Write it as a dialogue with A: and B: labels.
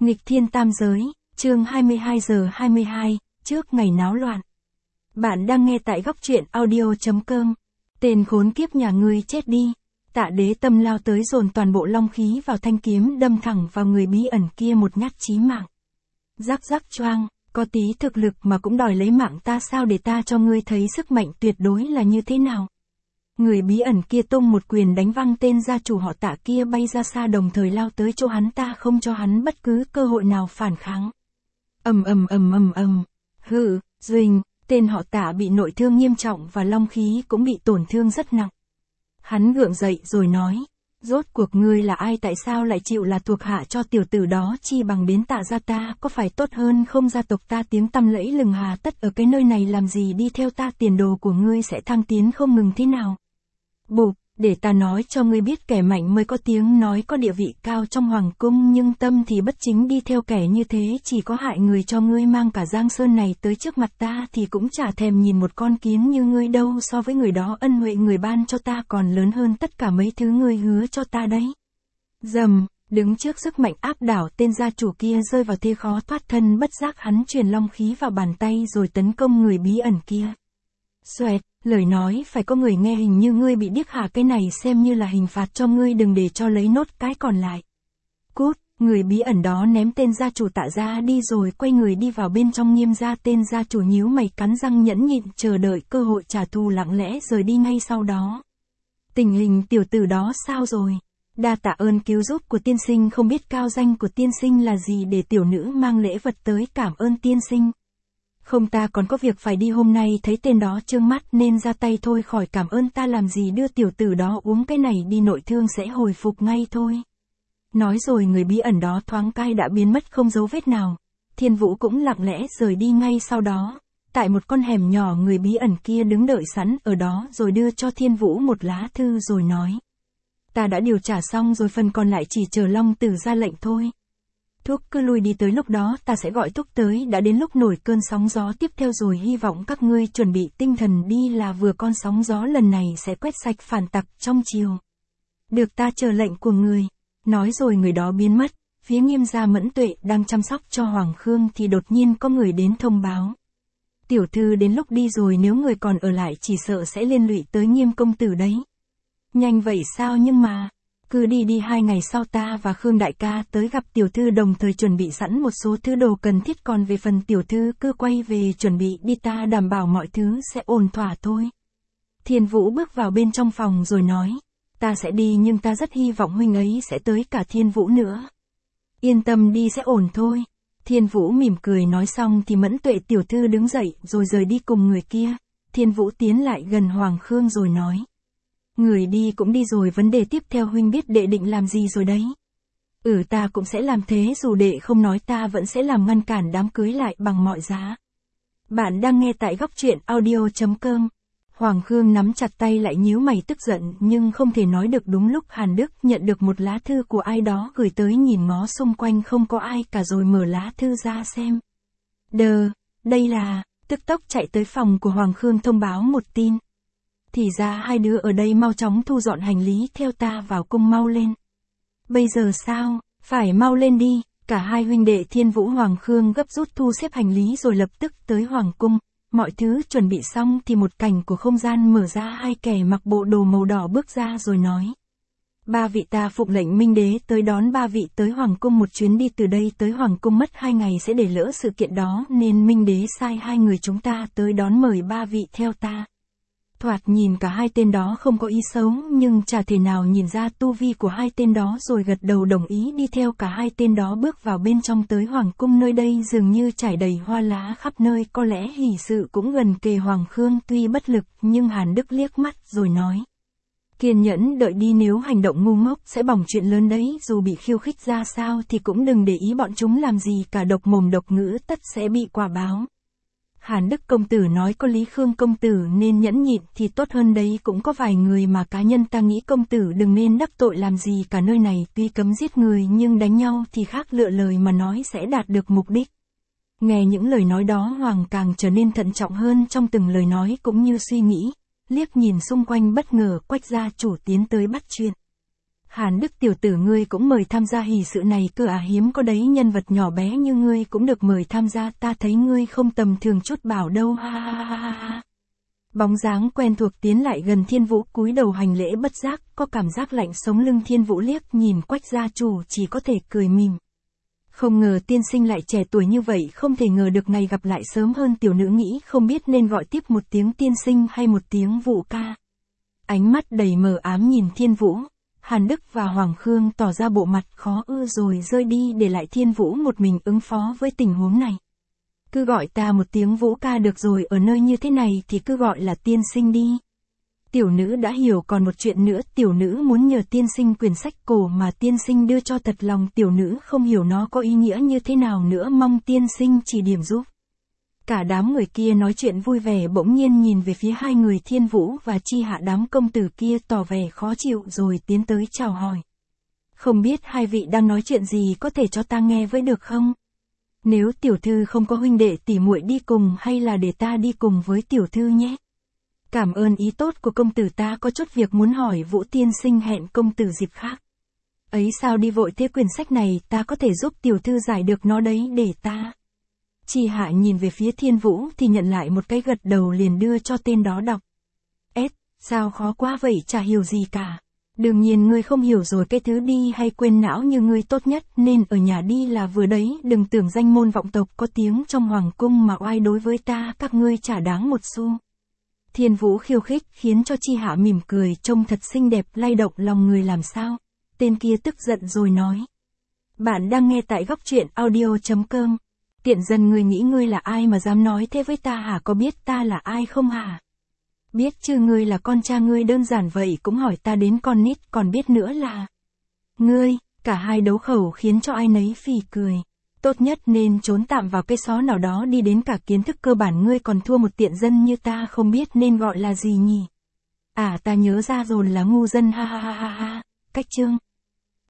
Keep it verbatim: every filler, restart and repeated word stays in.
A: Nghịch thiên tam giới, chương hai mươi hai giờ hai mươi hai, trước ngày náo loạn. Bạn đang nghe tại góc truyện audio.com. Tên khốn kiếp nhà ngươi chết đi. Tạ Đế Tâm lao tới dồn toàn bộ long khí vào thanh kiếm đâm thẳng vào người bí ẩn kia một nhát chí mạng. Rắc rắc choang, có tí thực lực mà cũng đòi lấy mạng ta sao, để ta cho ngươi thấy sức mạnh tuyệt đối là như thế nào. Người bí ẩn kia tung một quyền đánh văng tên gia chủ họ Tạ kia bay ra xa, đồng thời lao tới chỗ hắn ta không cho hắn bất cứ cơ hội nào phản kháng. Ầm ầm ầm ầm ầm. Hừ, Duỳnh, tên họ Tạ bị nội thương nghiêm trọng và long khí cũng bị tổn thương rất nặng. Hắn gượng dậy rồi nói, rốt cuộc ngươi là ai, tại sao lại chịu là thuộc hạ cho tiểu tử đó, chi bằng đến Tạ gia ta, có phải tốt hơn không? Gia tộc ta tiếng tăm lẫy lừng, hà tất ở cái nơi này làm gì, đi theo ta tiền đồ của ngươi sẽ thăng tiến không ngừng thế nào. Bụp, để ta nói cho ngươi biết, kẻ mạnh mới có tiếng nói, có địa vị cao trong hoàng cung, nhưng tâm thì bất chính, đi theo kẻ như thế chỉ có hại người. Cho ngươi mang cả Giang Sơn này tới trước mặt ta thì cũng chả thèm nhìn một con kiến như ngươi đâu, so với người đó ân huệ người ban cho ta còn lớn hơn tất cả mấy thứ ngươi hứa cho ta đấy. Dầm, đứng trước sức mạnh áp đảo, tên gia chủ kia rơi vào thế khó thoát thân, bất giác hắn truyền long khí vào bàn tay rồi tấn công người bí ẩn kia. Xoẹt, lời nói phải có người nghe, hình như ngươi bị điếc hả, cái này xem như là hình phạt cho ngươi, đừng để cho lấy nốt cái còn lại. Cút, người bí ẩn đó ném tên gia chủ Tạ ra đi rồi quay người đi vào bên trong. Nghiêm gia, tên gia chủ nhíu mày cắn răng nhẫn nhịn chờ đợi cơ hội trả thù, lặng lẽ rời đi ngay sau đó. Tình hình tiểu tử đó sao rồi? Đa tạ ơn cứu giúp của tiên sinh, không biết cao danh của tiên sinh là gì để tiểu nữ mang lễ vật tới cảm ơn tiên sinh. Không, ta còn có việc phải đi, hôm nay thấy tên đó trương mắt nên ra tay thôi, khỏi cảm ơn ta làm gì, đưa tiểu tử đó uống cái này đi, nội thương sẽ hồi phục ngay thôi. Nói rồi người bí ẩn đó thoáng cai đã biến mất không dấu vết nào. Thiên Vũ cũng lặng lẽ rời đi ngay sau đó. Tại một con hẻm nhỏ, người bí ẩn kia đứng đợi sẵn ở đó rồi đưa cho Thiên Vũ một lá thư rồi nói. Ta đã điều trả xong rồi, phần còn lại chỉ chờ Long Tử ra lệnh thôi. Thúc cứ lui đi, tới lúc đó ta sẽ gọi Thúc tới, đã đến lúc nổi cơn sóng gió tiếp theo rồi, hy vọng các ngươi chuẩn bị tinh thần đi là vừa, con sóng gió lần này sẽ quét sạch phản tặc trong triều. Được, ta chờ lệnh của người. Nói rồi người đó biến mất. Phía Nghiêm gia Mẫn Tuệ đang chăm sóc cho Hoàng Khương thì đột nhiên có người đến thông báo. Tiểu thư đến lúc đi rồi, nếu người còn ở lại chỉ sợ sẽ liên lụy tới Nghiêm công tử đấy. Nhanh vậy sao? Nhưng mà... Cứ đi đi, hai ngày sau ta và Khương đại ca tới gặp tiểu thư, đồng thời chuẩn bị sẵn một số thứ đồ cần thiết, còn về phần tiểu thư cứ quay về chuẩn bị đi, ta đảm bảo mọi thứ sẽ ổn thỏa thôi. Thiên Vũ bước vào bên trong phòng rồi nói, ta sẽ đi nhưng ta rất hy vọng huynh ấy sẽ tới cả Thiên Vũ nữa. Yên tâm đi, sẽ ổn thôi. Thiên Vũ mỉm cười nói xong thì Mẫn Tuệ tiểu thư đứng dậy rồi rời đi cùng người kia. Thiên Vũ tiến lại gần Hoàng Khương rồi nói. Người đi cũng đi rồi, vấn đề tiếp theo huynh biết đệ định làm gì rồi đấy. Ừ, ta cũng sẽ làm thế, dù đệ không nói ta vẫn sẽ làm, ngăn cản đám cưới lại bằng mọi giá. Bạn đang nghe tại góc truyện audio.com. Hoàng Khương nắm chặt tay lại, nhíu mày tức giận nhưng không thể nói được. Đúng lúc Hàn Đức nhận được một lá thư của ai đó gửi tới, nhìn ngó xung quanh không có ai cả rồi mở lá thư ra xem. Đờ, đây là, tức tốc chạy tới phòng của Hoàng Khương thông báo một tin. Thì ra hai đứa ở đây, mau chóng thu dọn hành lý theo ta vào cung, mau lên. Bây giờ sao? Phải mau lên đi. Cả hai huynh đệ Thiên Vũ Hoàng Khương gấp rút thu xếp hành lý rồi lập tức tới Hoàng cung. Mọi thứ chuẩn bị xong thì một cảnh của không gian mở ra, hai kẻ mặc bộ đồ màu đỏ bước ra rồi nói. Ba vị, ta phụng lệnh Minh Đế tới đón ba vị tới Hoàng cung, một chuyến đi từ đây tới Hoàng cung mất hai ngày sẽ để lỡ sự kiện đó, nên Minh Đế sai hai người chúng ta tới đón, mời ba vị theo ta. Thoạt nhìn cả hai tên đó không có ý xấu, nhưng chả thể nào nhìn ra tu vi của hai tên đó, rồi gật đầu đồng ý đi theo cả hai tên đó bước vào bên trong tới Hoàng cung. Nơi đây dường như trải đầy hoa lá khắp nơi, có lẽ hỷ sự cũng gần kề. Hoàng Khương tuy bất lực nhưng Hàn Đức liếc mắt rồi nói. Kiên nhẫn đợi đi, nếu hành động ngu ngốc sẽ bỏng chuyện lớn đấy, dù bị khiêu khích ra sao thì cũng đừng để ý bọn chúng làm gì cả, độc mồm độc ngữ tất sẽ bị quả báo. Hàn Đức công tử nói có lý, Khương công tử nên nhẫn nhịn thì tốt hơn đấy, cũng có vài người mà cá nhân ta nghĩ công tử đừng nên đắc tội làm gì cả, nơi này tuy cấm giết người nhưng đánh nhau thì khác, lựa lời mà nói sẽ đạt được mục đích. Nghe những lời nói đó, Hoàng càng trở nên thận trọng hơn trong từng lời nói cũng như suy nghĩ, liếc nhìn xung quanh, bất ngờ Quách gia chủ tiến tới bắt chuyện. Hàn Đức tiểu tử ngươi cũng mời tham gia hỷ sự này cơ à, hiếm có đấy, nhân vật nhỏ bé như ngươi cũng được mời tham gia, ta thấy ngươi không tầm thường chút bảo đâu, ha ha ha ha ha. Bóng dáng quen thuộc tiến lại gần Thiên Vũ, cúi đầu hành lễ, bất giác có cảm giác lạnh sống lưng. Thiên Vũ liếc nhìn Quách gia chủ, chỉ có thể cười mỉm. Không ngờ tiên sinh lại trẻ tuổi như vậy, không thể ngờ được ngày gặp lại sớm hơn. Tiểu nữ nghĩ không biết nên gọi tiếp một tiếng tiên sinh hay một tiếng Vũ ca. Ánh mắt đầy mờ ám nhìn Thiên Vũ, Hàn Đức và Hoàng Khương tỏ ra bộ mặt khó ưa rồi rơi đi, để lại Thiên Vũ một mình ứng phó với tình huống này. Cứ gọi ta một tiếng Vũ ca được rồi, ở nơi như thế này thì cứ gọi là tiên sinh đi. Tiểu nữ đã hiểu, còn một chuyện nữa, tiểu nữ muốn nhờ tiên sinh quyển sách cổ mà tiên sinh đưa cho, thật lòng tiểu nữ không hiểu nó có ý nghĩa như thế nào nữa, mong tiên sinh chỉ điểm giúp. Cả đám người kia nói chuyện vui vẻ, bỗng nhiên nhìn về phía hai người Thiên Vũ và Chi Hạ. Đám công tử kia tỏ vẻ khó chịu rồi tiến tới chào hỏi. Không biết hai vị đang nói chuyện gì, có thể cho ta nghe với được không? Nếu tiểu thư không có huynh đệ tỷ muội đi cùng, hay là để ta đi cùng với tiểu thư nhé. Cảm ơn ý tốt của công tử, ta có chút việc muốn hỏi Vũ tiên sinh, hẹn công tử dịp khác. Ấy sao đi vội thế, quyển sách này ta có thể giúp tiểu thư giải được nó đấy, để ta. Chi Hạ nhìn về phía Thiên Vũ thì nhận lại một cái gật đầu, liền đưa cho tên đó đọc. Ết, sao khó quá vậy, chả hiểu gì cả. Đương nhiên ngươi không hiểu rồi, cái thứ đi hay quên não như ngươi tốt nhất nên ở nhà đi là vừa đấy, đừng tưởng danh môn vọng tộc có tiếng trong hoàng cung mà oai đối với ta, các ngươi chả đáng một xu. Thiên Vũ khiêu khích khiến cho Chi Hạ mỉm cười, trông thật xinh đẹp, lay động lòng người làm sao. Tên kia tức giận rồi nói. Bạn đang nghe tại góc truyện audio chấm com. Tiện dân, ngươi nghĩ ngươi là ai mà dám nói thế với ta hả, có biết ta là ai không hả? Biết chứ, ngươi là con cha ngươi, đơn giản vậy cũng hỏi ta đến con nít, còn biết nữa là... Ngươi, cả hai đấu khẩu khiến cho ai nấy phì cười. Tốt nhất nên trốn tạm vào cây xó nào đó đi, đến cả kiến thức cơ bản ngươi còn thua một tiện dân như ta, không biết nên gọi là gì nhỉ? À, ta nhớ ra rồi, là ngu dân, ha ha ha ha ha. Cách chương.